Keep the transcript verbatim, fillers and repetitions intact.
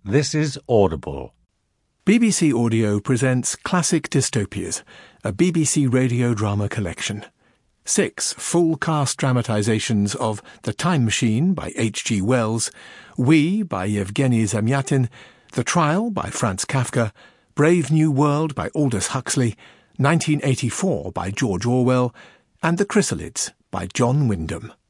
This is Audible. B B C Audio presents Classic Dystopias, a B B C radio drama collection. Six full-cast dramatizations of The Time Machine by H G Wells, We by Yevgeny Zamyatin, The Trial by Franz Kafka, Brave New World by Aldous Huxley, nineteen eighty-four by George Orwell, and The Chrysalids by John Wyndham.